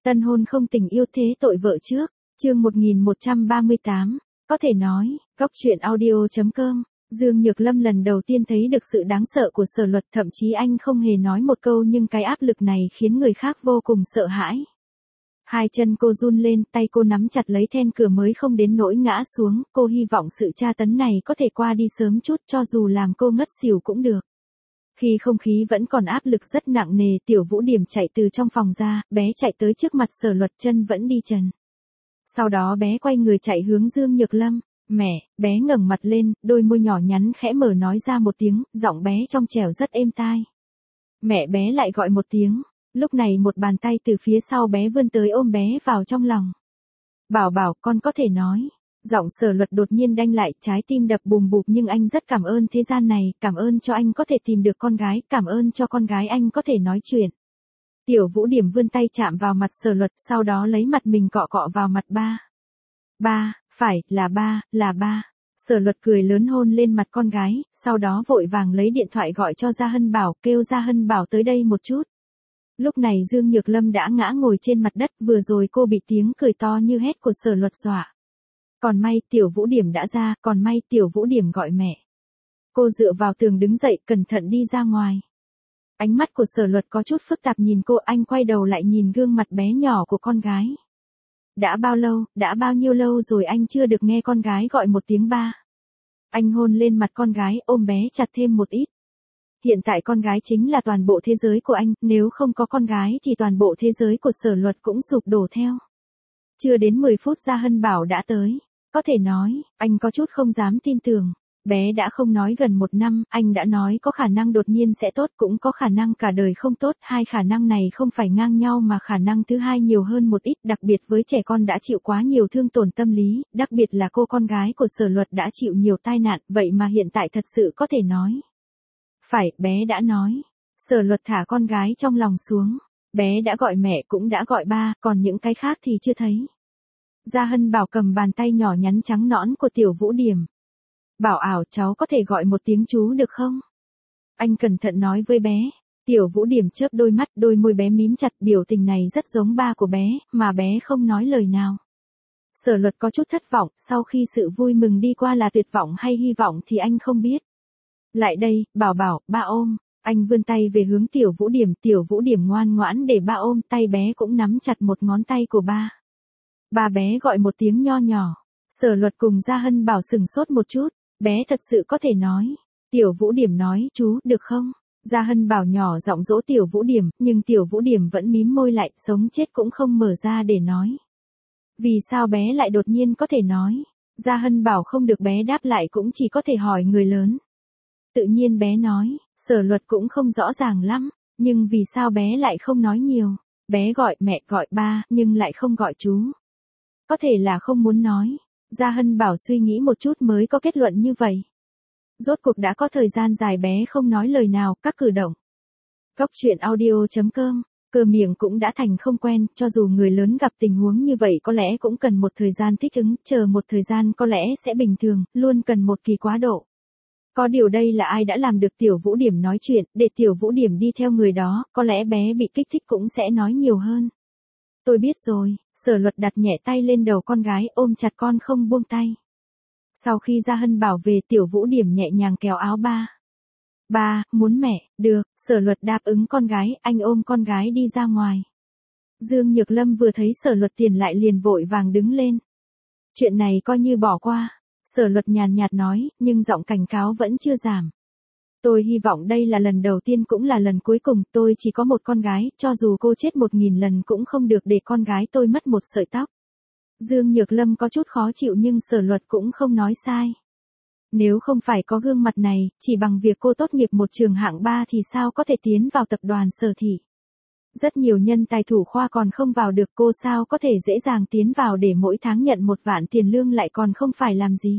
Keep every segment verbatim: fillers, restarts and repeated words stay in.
Tân hôn không tình yêu thế tội vợ trước, chương một nghìn một trăm ba mươi tám, có thể nói, góc truyện audio.com, Dương Nhược Lâm lần đầu tiên thấy được sự đáng sợ của Sở Luật, thậm chí anh không hề nói một câu nhưng cái áp lực này khiến người khác vô cùng sợ hãi. Hai chân cô run lên, tay cô nắm chặt lấy then cửa mới không đến nỗi ngã xuống, cô hy vọng sự tra tấn này có thể qua đi sớm chút cho dù làm cô ngất xỉu cũng được. Khi không khí vẫn còn áp lực rất nặng nề, Tiểu Vũ Điểm chạy từ trong phòng ra, bé chạy tới trước mặt Sở Luật, chân vẫn đi trần. Sau đó bé quay người chạy hướng Dương Nhược Lâm. Mẹ, bé ngẩng mặt lên, đôi môi nhỏ nhắn khẽ mở nói ra một tiếng, giọng bé trong trẻo rất êm tai. Mẹ bé lại gọi một tiếng, lúc này một bàn tay từ phía sau bé vươn tới ôm bé vào trong lòng. Bảo bảo, con có thể nói. Giọng Sở Luật đột nhiên đanh lại, trái tim đập bùm bụp, nhưng anh rất cảm ơn thế gian này, cảm ơn cho anh có thể tìm được con gái, cảm ơn cho con gái anh có thể nói chuyện. Tiểu Vũ Điểm vươn tay chạm vào mặt Sở Luật, sau đó lấy mặt mình cọ cọ vào mặt ba. Ba, phải, là ba, là ba. Sở Luật cười lớn hôn lên mặt con gái, sau đó vội vàng lấy điện thoại gọi cho Gia Hân Bảo, kêu Gia Hân Bảo tới đây một chút. Lúc này Dương Nhược Lâm đã ngã ngồi trên mặt đất, vừa rồi cô bị tiếng cười to như hét của Sở Luật dọa. Còn may Tiểu Vũ Điểm đã ra, còn may Tiểu Vũ Điểm gọi mẹ. Cô dựa vào tường đứng dậy, cẩn thận đi ra ngoài. Ánh mắt của Sở Luật có chút phức tạp nhìn cô, anh quay đầu lại nhìn gương mặt bé nhỏ của con gái. Đã bao lâu, đã bao nhiêu lâu rồi anh chưa được nghe con gái gọi một tiếng ba. Anh hôn lên mặt con gái, ôm bé chặt thêm một ít. Hiện tại con gái chính là toàn bộ thế giới của anh, nếu không có con gái thì toàn bộ thế giới của Sở Luật cũng sụp đổ theo. Chưa đến mười phút Gia Hân Bảo đã tới. Có thể nói, anh có chút không dám tin tưởng. Bé đã không nói gần một năm, anh đã nói có khả năng đột nhiên sẽ tốt, cũng có khả năng cả đời không tốt. Hai khả năng này không phải ngang nhau mà khả năng thứ hai nhiều hơn một ít, đặc biệt với trẻ con đã chịu quá nhiều thương tổn tâm lý, đặc biệt là cô con gái của Sở Luật đã chịu nhiều tai nạn, vậy mà hiện tại thật sự có thể nói. Phải, bé đã nói. Sở Luật thả con gái trong lòng xuống. Bé đã gọi mẹ cũng đã gọi ba, còn những cái khác thì chưa thấy. Gia Hân Bảo cầm bàn tay nhỏ nhắn trắng nõn của Tiểu Vũ Điểm. Bảo ảo, cháu có thể gọi một tiếng chú được không? Anh cẩn thận nói với bé. Tiểu Vũ Điểm chớp đôi mắt, đôi môi bé mím chặt, biểu tình này rất giống ba của bé, mà bé không nói lời nào. Sở Luật có chút thất vọng, sau khi sự vui mừng đi qua là tuyệt vọng hay hy vọng thì anh không biết. Lại đây, bảo bảo, ba ôm. Anh vươn tay về hướng Tiểu Vũ Điểm, Tiểu Vũ Điểm ngoan ngoãn để ba ôm, tay bé cũng nắm chặt một ngón tay của ba. Ba bé gọi một tiếng nho nhỏ. Sở Luật cùng Gia Hân Bảo sừng sốt một chút, bé thật sự có thể nói. Tiểu Vũ Điểm nói, chú, được không? Gia Hân Bảo nhỏ giọng dỗ Tiểu Vũ Điểm, nhưng Tiểu Vũ Điểm vẫn mím môi lại, sống chết cũng không mở ra để nói. Vì sao bé lại đột nhiên có thể nói? Gia Hân Bảo không được bé đáp lại cũng chỉ có thể hỏi người lớn. Tự nhiên bé nói, Sở Luật cũng không rõ ràng lắm, nhưng vì sao bé lại không nói nhiều? Bé gọi mẹ, gọi ba, nhưng lại không gọi chú. Có thể là không muốn nói. Gia Hân Bảo suy nghĩ một chút mới có kết luận như vậy. Rốt cuộc đã có thời gian dài bé không nói lời nào, các cử động. Góc truyện audio.com, cơ miệng cũng đã thành không quen, cho dù người lớn gặp tình huống như vậy có lẽ cũng cần một thời gian thích ứng, chờ một thời gian có lẽ sẽ bình thường, luôn cần một kỳ quá độ. Có điều đây là ai đã làm được Tiểu Vũ Điểm nói chuyện, để Tiểu Vũ Điểm đi theo người đó, có lẽ bé bị kích thích cũng sẽ nói nhiều hơn. Tôi biết rồi. Sở Luật đặt nhẹ tay lên đầu con gái, ôm chặt con không buông tay. Sau khi Gia Hân Bảo về, Tiểu Vũ Điểm nhẹ nhàng kéo áo ba. Ba, muốn mẹ, được. Sở Luật đáp ứng con gái, anh ôm con gái đi ra ngoài. Dương Nhược Lâm vừa thấy Sở Luật tiền lại liền vội vàng đứng lên. Chuyện này coi như bỏ qua. Sở Luật nhàn nhạt nói, nhưng giọng cảnh cáo vẫn chưa giảm. Tôi hy vọng đây là lần đầu tiên cũng là lần cuối cùng, tôi chỉ có một con gái, cho dù cô chết một nghìn lần cũng không được để con gái tôi mất một sợi tóc. Dương Nhược Lâm có chút khó chịu nhưng Sở Luật cũng không nói sai. Nếu không phải có gương mặt này, chỉ bằng việc cô tốt nghiệp một trường hạng ba thì sao có thể tiến vào tập đoàn Sở Thị. Rất nhiều nhân tài thủ khoa còn không vào được, cô sao có thể dễ dàng tiến vào để mỗi tháng nhận một vạn tiền lương lại còn không phải làm gì.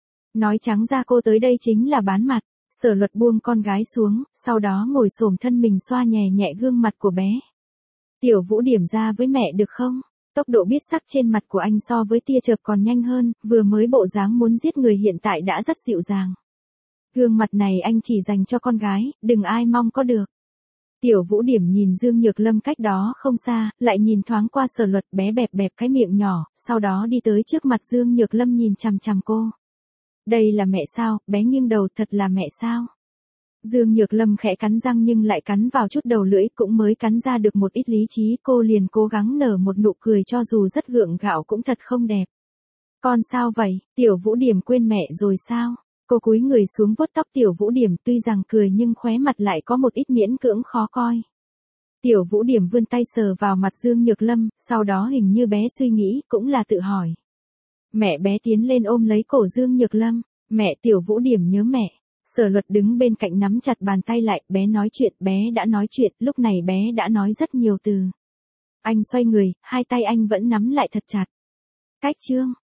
Nói trắng ra cô tới đây chính là bán mặt. Sở Luật buông con gái xuống, sau đó ngồi xổm thân mình xoa nhẹ nhẹ gương mặt của bé. Tiểu Vũ Điểm ra với mẹ được không? Tốc độ biết sắc trên mặt của anh so với tia chớp còn nhanh hơn, vừa mới bộ dáng muốn giết người hiện tại đã rất dịu dàng. Gương mặt này anh chỉ dành cho con gái, đừng ai mong có được. Tiểu Vũ Điểm nhìn Dương Nhược Lâm cách đó không xa, lại nhìn thoáng qua Sở Luật, bé bẹp bẹp cái miệng nhỏ, sau đó đi tới trước mặt Dương Nhược Lâm nhìn chằm chằm cô. Đây là mẹ sao, bé nghiêng đầu, thật là mẹ sao? Dương Nhược Lâm khẽ cắn răng nhưng lại cắn vào chút đầu lưỡi, cũng mới cắn ra được một ít lý trí, cô liền cố gắng nở một nụ cười cho dù rất gượng gạo cũng thật không đẹp. Con sao vậy, Tiểu Vũ Điểm quên mẹ rồi sao? Cô cúi người xuống vuốt tóc Tiểu Vũ Điểm, tuy rằng cười nhưng khóe mặt lại có một ít miễn cưỡng khó coi. Tiểu Vũ Điểm vươn tay sờ vào mặt Dương Nhược Lâm, sau đó hình như bé suy nghĩ, cũng là tự hỏi. Mẹ bé tiến lên ôm lấy cổ Dương Nhược Lâm, mẹ, Tiểu Vũ Điểm nhớ mẹ. Sở Luật đứng bên cạnh nắm chặt bàn tay lại, bé nói chuyện, bé đã nói chuyện, lúc này bé đã nói rất nhiều từ. Anh xoay người, hai tay anh vẫn nắm lại thật chặt. Cách chương